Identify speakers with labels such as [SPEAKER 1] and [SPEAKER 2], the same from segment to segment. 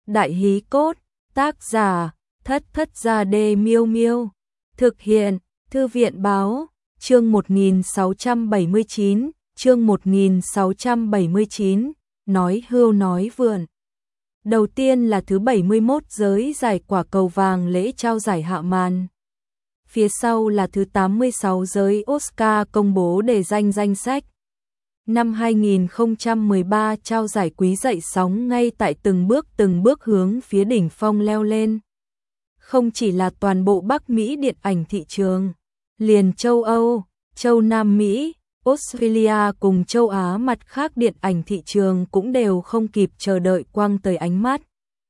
[SPEAKER 1] Đại hí cốt, tác giả, Thất Thất Gia Đê Miêu Miêu. Thực hiện, Thư viện báo, chương 1679, chương 1679, nói hưu nói vượn. Đầu tiên là thứ 71 giới giải quả cầu vàng lễ trao giải hạ màn. Phía sau là thứ 86 giới Oscar công bố đề danh sách. Năm 2013 trao giải quý dậy sóng ngay tại từng bước hướng phía đỉnh phong leo lên. Không chỉ là toàn bộ Bắc Mỹ điện ảnh thị trường, liền châu Âu, châu Nam Mỹ, Australia cùng châu Á mặt khác điện ảnh thị trường cũng đều không kịp chờ đợi quăng tới ánh mắt.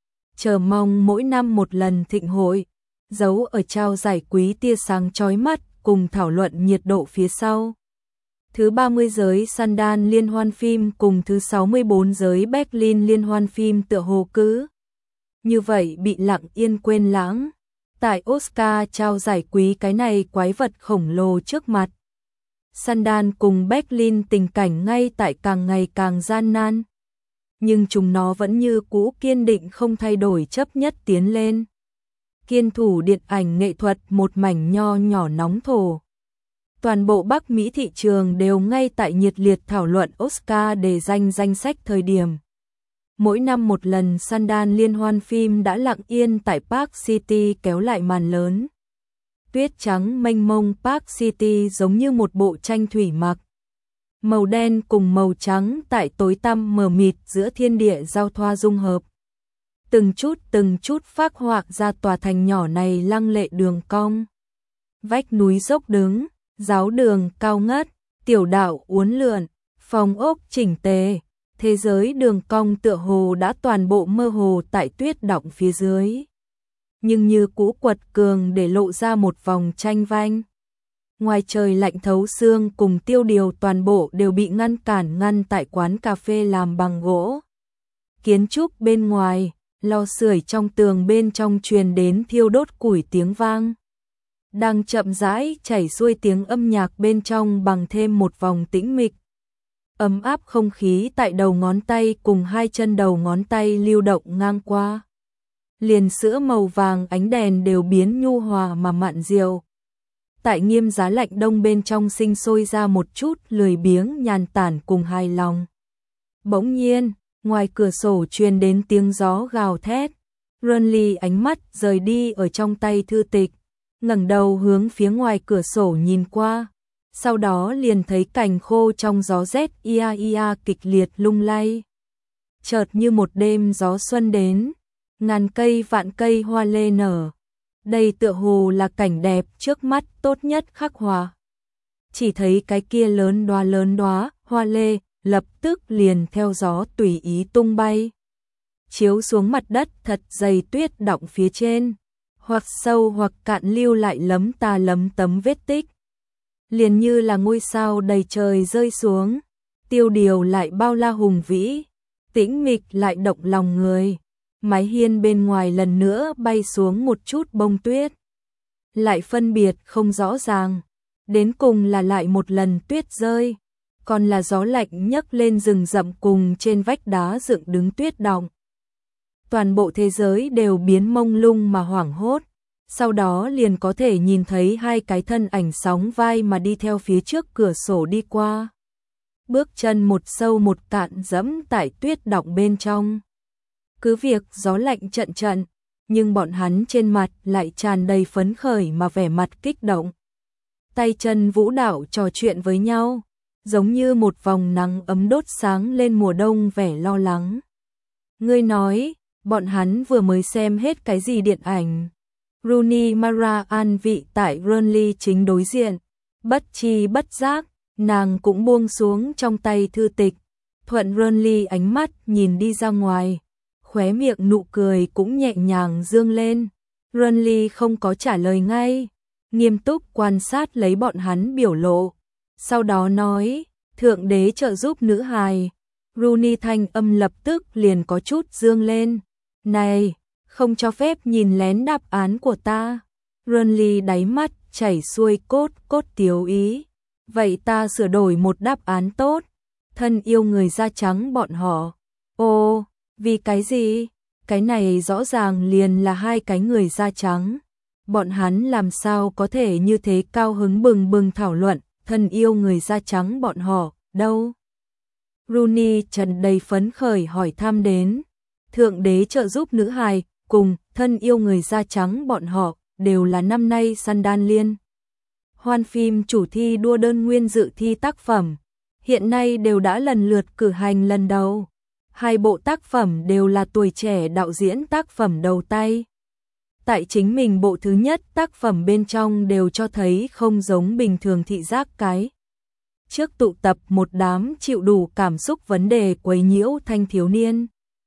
[SPEAKER 1] Chờ mong mỗi năm một lần thịnh hội, giấu ở trao giải quý tia sáng chói mắt cùng thảo luận nhiệt độ phía sau. Thứ 30 giới Sundance liên hoan phim cùng thứ 64 giới Berlin liên hoan phim tựa hồ cứ như vậy bị lặng yên quên lãng. Tại Oscar trao giải quý cái này quái vật khổng lồ trước mặt. Sundance cùng Berlin tình cảnh ngay tại càng ngày càng gian nan. Nhưng chúng nó vẫn như cũ kiên định không thay đổi chấp nhất tiến lên. Kiên thủ điện ảnh nghệ thuật một mảnh nho nhỏ nóng thổ. Toàn bộ Bắc Mỹ thị trường đều ngay tại nhiệt liệt thảo luận Oscar đề danh sách thời điểm. Mỗi năm một lần Sundance liên hoan phim đã lặng yên tại Park City kéo lại màn lớn. Tuyết trắng mênh mông Park City giống như một bộ tranh thủy mặc. Màu đen cùng màu trắng tại tối tăm mờ mịt giữa thiên địa giao thoa dung hợp. Từng chút phác họa ra tòa thành nhỏ này lăng lệ đường cong. Vách núi dốc đứng, giáo đường cao ngất, tiểu đạo uốn lượn, phòng ốc chỉnh tề. Thế giới đường cong tựa hồ đã toàn bộ mơ hồ tại tuyết đọng phía dưới. Nhưng như cũ quật cường để lộ ra một vòng tranh vanh. Ngoài trời lạnh thấu xương cùng tiêu điều toàn bộ đều bị ngăn tại quán cà phê làm bằng gỗ. Kiến trúc bên ngoài, lò sưởi trong tường bên trong truyền đến thiêu đốt củi tiếng vang. Đang chậm rãi chảy xuôi tiếng âm nhạc bên trong bằng thêm một vòng tĩnh mịch. Ấm áp không khí tại đầu ngón tay cùng hai chân đầu ngón tay lưu động ngang qua. Liền sữa màu vàng ánh đèn đều biến nhu hòa mà mặn dịu. Tại nghiêm giá lạnh đông bên trong sinh sôi ra một chút lười biếng nhàn tản cùng hài lòng. Bỗng nhiên, ngoài cửa sổ truyền đến tiếng gió gào thét. Runley ánh mắt rời đi ở trong tay thư tịch, ngẩng đầu hướng phía ngoài cửa sổ nhìn qua. Sau đó liền thấy cành khô trong gió rét ia kịch liệt lung lay. Chợt như một đêm gió xuân đến, ngàn cây vạn cây hoa lê nở. Đây tựa hồ là cảnh đẹp trước mắt tốt nhất khắc họa. Chỉ thấy cái kia lớn đóa hoa lê lập tức liền theo gió tùy ý tung bay, chiếu xuống mặt đất thật dày tuyết đọng phía trên, hoặc sâu hoặc cạn lưu lại lấm tấm vết tích. Liền như là ngôi sao đầy trời rơi xuống, tiêu điều lại bao la hùng vĩ, tĩnh mịch lại động lòng người. Mái hiên bên ngoài lần nữa bay xuống một chút bông tuyết. Lại phân biệt không rõ ràng, đến cùng là lại một lần tuyết rơi, còn là gió lạnh nhấc lên rừng rậm cùng trên vách đá dựng đứng tuyết đọng. Toàn bộ thế giới đều biến mông lung mà hoảng hốt. Sau đó liền có thể nhìn thấy hai cái thân ảnh sóng vai mà đi theo phía trước cửa sổ đi qua. Bước chân một sâu một cạn dẫm tại tuyết đọng bên trong. Cứ việc gió lạnh trận, nhưng bọn hắn trên mặt lại tràn đầy phấn khởi mà vẻ mặt kích động. Tay chân vũ đạo trò chuyện với nhau, giống như một vòng nắng ấm đốt sáng lên mùa đông vẻ lo lắng. Ngươi nói, bọn hắn vừa mới xem hết cái gì điện ảnh? Rooney Mara an vị tại Runley chính đối diện, bất chi bất giác, nàng cũng buông xuống trong tay thư tịch, thuận Runley ánh mắt nhìn đi ra ngoài, khóe miệng nụ cười cũng nhẹ nhàng dương lên. Runley không có trả lời ngay, nghiêm túc quan sát lấy bọn hắn biểu lộ, sau đó nói, thượng đế trợ giúp nữ hài. Rooney thanh âm lập tức liền có chút dương lên, này, không cho phép nhìn lén đáp án của ta. Runley đáy mắt chảy xuôi cốt tiếu ý. Vậy ta sửa đổi một đáp án tốt. Thân yêu người da trắng bọn họ. Ồ, vì cái gì? Cái này rõ ràng liền là hai cái người da trắng. Bọn hắn làm sao có thể như thế cao hứng bừng bừng thảo luận, thân yêu người da trắng bọn họ, đâu? Rooney tràn đầy phấn khởi hỏi thăm đến. Thượng đế trợ giúp nữ hài, cùng thân yêu người da trắng bọn họ, đều là năm nay Sundance Liên hoan phim chủ thi đua đơn nguyên dự thi tác phẩm. Hiện nay đều đã lần lượt cử hành lần đầu. Hai bộ tác phẩm đều là tuổi trẻ đạo diễn tác phẩm đầu tay. Tại chính mình bộ thứ nhất tác phẩm bên trong đều cho thấy không giống bình thường thị giác cái. Trước tụ tập một đám chịu đủ cảm xúc vấn đề quấy nhiễu thanh thiếu niên.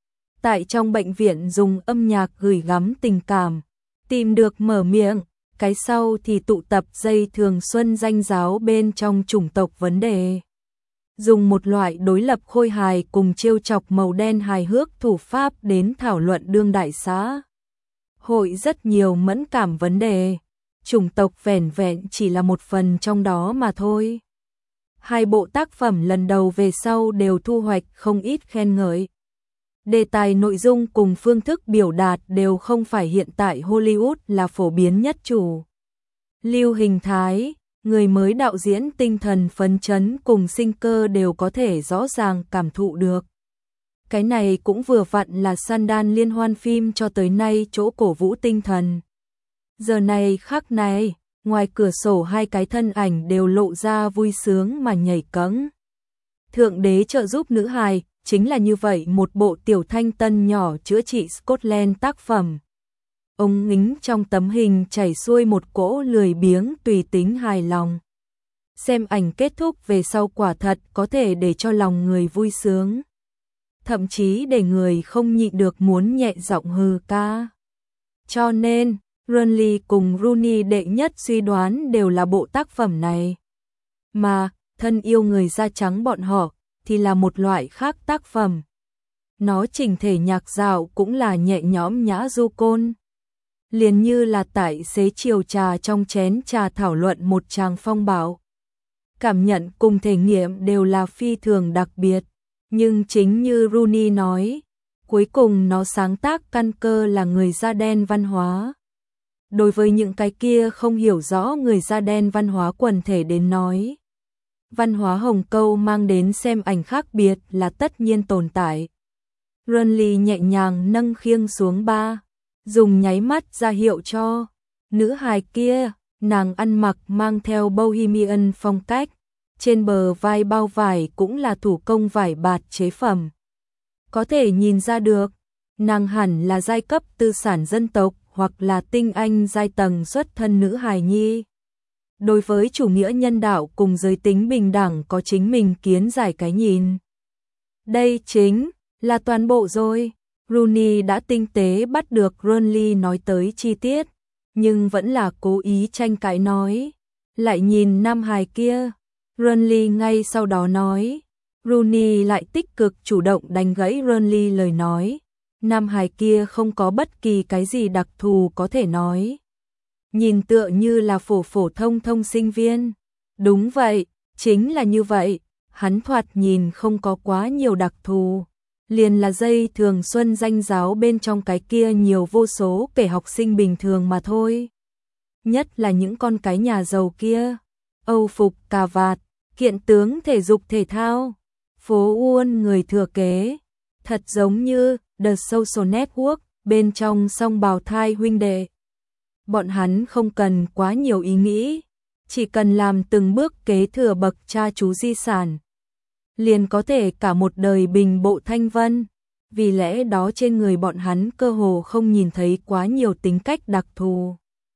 [SPEAKER 1] Tại trong bệnh viện dùng âm nhạc gửi gắm tình cảm, tìm được mở miệng, cái sau thì tụ tập dây thường xuân danh giáo bên trong chủng tộc vấn đề. Dùng một loại đối lập khôi hài cùng trêu chọc màu đen hài hước thủ pháp đến thảo luận đương đại xã hội rất nhiều mẫn cảm vấn đề. Chủng tộc vẻn vẹn chỉ là một phần trong đó mà thôi. Hai bộ tác phẩm lần đầu về sau đều thu hoạch không ít khen ngợi. Đề tài nội dung cùng phương thức biểu đạt đều không phải hiện tại Hollywood là phổ biến nhất chủ. Lưu hình thái, người mới đạo diễn tinh thần phấn chấn cùng sinh cơ đều có thể rõ ràng cảm thụ được. Cái này cũng vừa vặn là Sundance liên hoan phim cho tới nay chỗ cổ vũ tinh thần. Giờ này khắc này, ngoài cửa sổ hai cái thân ảnh đều lộ ra vui sướng mà nhảy cẫng. Thượng đế trợ giúp nữ hài, chính là như vậy một bộ tiểu thanh tân nhỏ chữa trị Scotland tác phẩm. Ông ngính trong tấm hình chảy xuôi một cỗ lười biếng tùy tính hài lòng. Xem ảnh kết thúc về sau quả thật có thể để cho lòng người vui sướng. Thậm chí để người không nhịn được muốn nhẹ giọng hừ ca. Cho nên, Runley cùng Rooney đệ nhất suy đoán đều là bộ tác phẩm này. Mà, thân yêu người da trắng bọn họ, thì là một loại khác tác phẩm. Nó chỉnh thể nhạc dạo cũng là nhẹ nhõm nhã du côn. Liền như là tại xế chiều trà trong chén trà thảo luận một tràng phong bão. Cảm nhận cùng thể nghiệm đều là phi thường đặc biệt. Nhưng chính như Rooney nói, cuối cùng nó sáng tác căn cơ là người da đen văn hóa. Đối với những cái kia không hiểu rõ người da đen văn hóa quần thể đến nói, văn hóa Hồng Kông mang đến xem ảnh khác biệt là tất nhiên tồn tại. Runley nhẹ nhàng nâng khiêng xuống ba, dùng nháy mắt ra hiệu cho nữ hài kia, nàng ăn mặc mang theo bohemian phong cách, trên bờ vai bao vải cũng là thủ công vải bạt chế phẩm. Có thể nhìn ra được, nàng hẳn là giai cấp tư sản dân tộc hoặc là tinh anh giai tầng xuất thân nữ hài nhi. Đối với chủ nghĩa nhân đạo cùng giới tính bình đẳng có chính mình kiến giải cái nhìn. Đây chính là toàn bộ rồi. Rooney đã tinh tế bắt được Runley nói tới chi tiết, nhưng vẫn là cố ý tranh cãi nói. Lại nhìn nam hài kia, Runley ngay sau đó nói. Rooney lại tích cực chủ động đánh gãy Runley lời nói. Nam hài kia không có bất kỳ cái gì đặc thù có thể nói. Nhìn tựa như là phổ thông sinh viên. Đúng vậy, chính là như vậy. Hắn thoạt nhìn không có quá nhiều đặc thù. Liền là dây thường xuân danh giáo bên trong cái kia nhiều vô số kể học sinh bình thường mà thôi. Nhất là những con cái nhà giàu kia. Âu phục cà vạt, kiện tướng thể dục thể thao. Phố Uôn người thừa kế. Thật giống như The Social Network bên trong song bào thai huynh đệ. Bọn hắn không cần quá nhiều ý nghĩ, chỉ cần làm từng bước kế thừa bậc cha chú di sản. Liền có thể cả một đời bình bộ thanh vân, vì lẽ đó trên người bọn hắn cơ hồ không nhìn thấy quá nhiều tính cách đặc thù.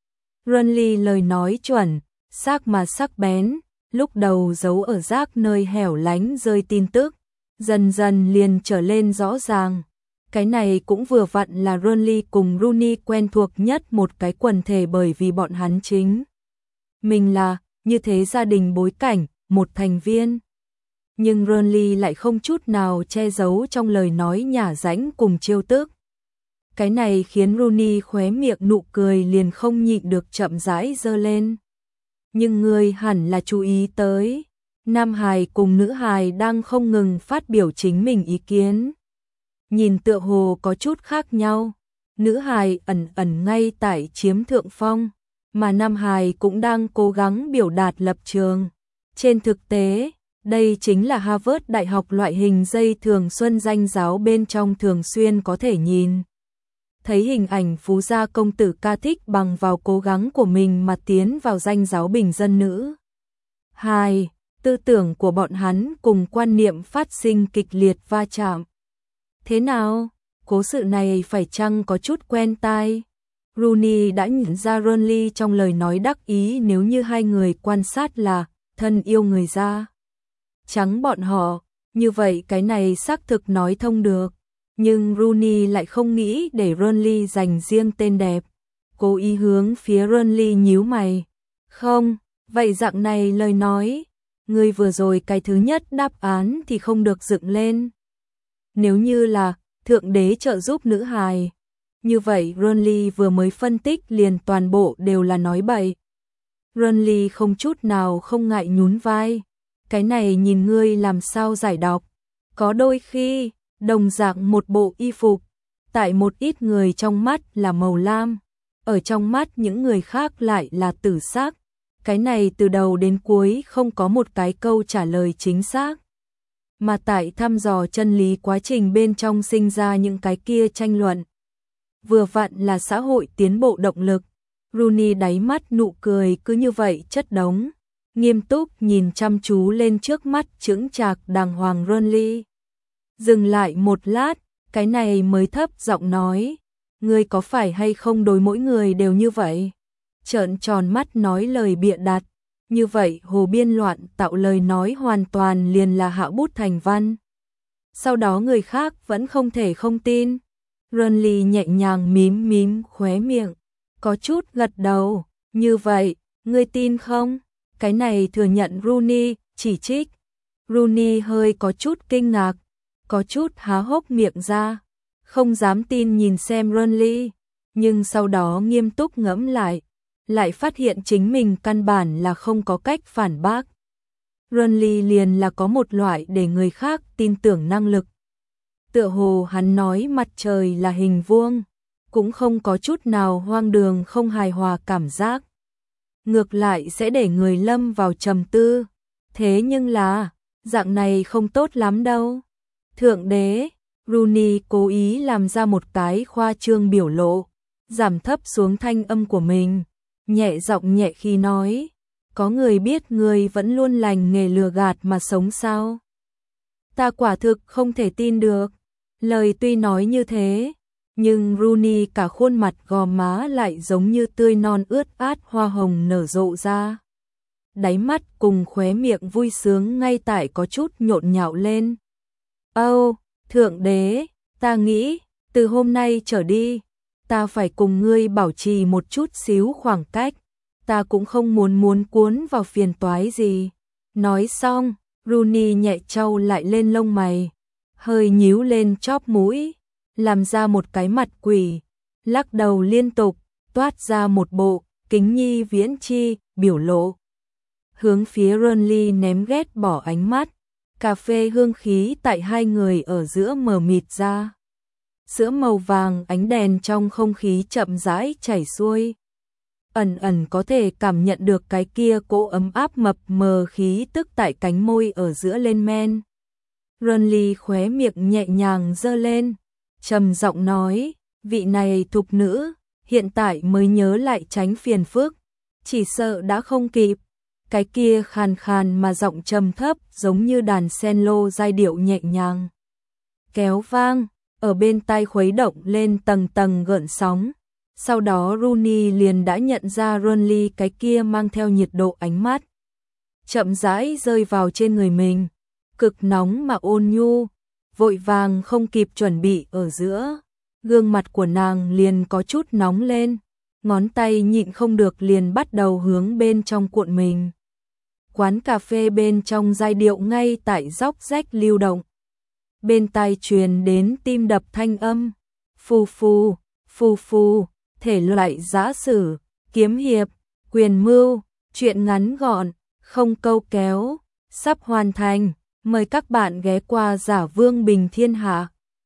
[SPEAKER 1] Runley lời nói chuẩn, xác mà sắc bén, lúc đầu giấu ở rác nơi hẻo lánh rơi tin tức, dần dần liền trở lên rõ ràng. Cái này cũng vừa vặn là Runley cùng Rooney quen thuộc nhất một cái quần thể bởi vì bọn hắn chính. Mình là, như thế gia đình bối cảnh, một thành viên. Nhưng Runley lại không chút nào che giấu trong lời nói nhả rãnh cùng trêu tức. Cái này khiến Rooney khóe miệng nụ cười liền không nhịn được chậm rãi giơ lên. Nhưng người hẳn là chú ý tới, nam hài cùng nữ hài đang không ngừng phát biểu chính mình ý kiến. nhìn tựa hồ có chút khác nhau. Nữ hài ẩn ẩn ngay tại chiếm thượng phong, mà nam hài cũng đang cố gắng biểu đạt lập trường. Trên thực tế, đây chính là Harvard Đại học loại hình dây thường xuân danh giáo bên trong thường xuyên có thể nhìn thấy hình ảnh phú gia công tử ca thích bằng vào cố gắng của mình mà tiến vào danh giáo bình dân nữ. 2. Tư tưởng của bọn hắn cùng quan niệm phát sinh kịch liệt va chạm. Thế nào? Cố sự này phải chăng có chút quen tai? Rooney đã nhận ra Ronly trong lời nói đắc ý nếu như hai người quan sát là thân yêu người da trắng bọn họ, như vậy cái này xác thực nói thông được. Nhưng Rooney lại không nghĩ để Ronly dành riêng tên đẹp. Cố ý hướng phía Ronly nhíu mày. Không, vậy dạng này lời nói, người vừa rồi cái thứ nhất đáp án thì không được dựng lên. Nếu như là thượng đế trợ giúp nữ hài, như vậy Ronly vừa mới phân tích liền toàn bộ đều là nói bậy. Ronly không chút nào không ngại nhún vai. Cái này nhìn ngươi làm sao giải đọc. Có đôi khi, đồng dạng một bộ y phục, tại một ít người trong mắt là màu lam, ở trong mắt những người khác lại là tử sắc. Cái này từ đầu đến cuối không có một cái câu trả lời chính xác. Mà tại thăm dò chân lý quá trình bên trong sinh ra những cái kia tranh luận. Vừa vặn là xã hội tiến bộ động lực. Rooney đáy mắt nụ cười cứ như vậy chất đống, nghiêm túc nhìn chăm chú lên trước mắt chững chạc đàng hoàng Ronly. Dừng lại một lát, cái này mới thấp giọng nói, ngươi có phải hay không đối mỗi người đều như vậy? Trợn tròn mắt nói lời bịa đặt, như vậy hồ biên loạn tạo lời nói hoàn toàn liền là hạ bút thành văn. Sau đó người khác vẫn không thể không tin. Ronly nhẹ nhàng mím mím khóe miệng, có chút gật đầu, như vậy, ngươi tin không? Cái này thừa nhận Rooney chỉ trích. Rooney hơi có chút kinh ngạc, có chút há hốc miệng ra, không dám tin nhìn xem Ronly, nhưng sau đó nghiêm túc ngẫm lại phát hiện chính mình căn bản là không có cách phản bác. Ronly liền là có một loại để người khác tin tưởng năng lực. Tựa hồ hắn nói mặt trời là hình vuông, cũng không có chút nào hoang đường không hài hòa cảm giác. Ngược lại sẽ để người lâm vào trầm tư. Thế nhưng là, dạng này không tốt lắm đâu. Thượng đế, Rooney cố ý làm ra một cái khoa trương biểu lộ, giảm thấp xuống thanh âm của mình, nhẹ giọng nhẹ khi nói, có người biết người vẫn luôn lành nghề lừa gạt mà sống sao? Ta quả thực không thể tin được. Lời tuy nói như thế, nhưng Rooney cả khuôn mặt gò má lại giống như tươi non ướt át hoa hồng nở rộ ra. Đáy mắt cùng khóe miệng vui sướng ngay tại có chút nhộn nhạo lên. Âu, thượng đế, ta nghĩ, từ hôm nay trở đi, ta phải cùng ngươi bảo trì một chút xíu khoảng cách, ta cũng không muốn cuốn vào phiền toái gì. Nói xong, Rooney nhẹ trâu lại lên lông mày, hơi nhíu lên chóp mũi, làm ra một cái mặt quỷ, lắc đầu liên tục, toát ra một bộ kính nhi viễn chi biểu lộ. Hướng phía Ronly ném ghét bỏ ánh mắt, cà phê hương khí tại hai người ở giữa mờ mịt ra. Sữa màu vàng ánh đèn trong không khí chậm rãi chảy xuôi. Ẩn ẩn có thể cảm nhận được cái kia cỗ ấm áp mập mờ khí tức tại cánh môi ở giữa lên men. Ronly khóe miệng nhẹ nhàng giơ lên, trầm giọng nói, vị này thục nữ, hiện tại mới nhớ lại tránh phiền phức, chỉ sợ đã không kịp. Cái kia khàn khàn mà giọng trầm thấp giống như đàn cello giai điệu nhẹ nhàng kéo vang, ở bên tai khuấy động lên tầng tầng gợn sóng. Sau đó Rooney liền đã nhận ra Ronly cái kia mang theo nhiệt độ ánh mắt, chậm rãi rơi vào trên người mình, cực nóng mà ôn nhu, vội vàng không kịp chuẩn bị ở giữa. Gương mặt của nàng liền có chút nóng lên, ngón tay nhịn không được liền bắt đầu hướng bên trong cuộn mình. Quán cà phê bên trong giai điệu ngay tại róc rách lưu động. Bên tai truyền đến tim đập thanh âm, phù phù, phù phù, thể loại giã sử, kiếm hiệp, quyền mưu, truyện ngắn gọn, không câu kéo, sắp hoàn thành, mời các bạn ghé qua Giả Vương Bình Thiên Hạ.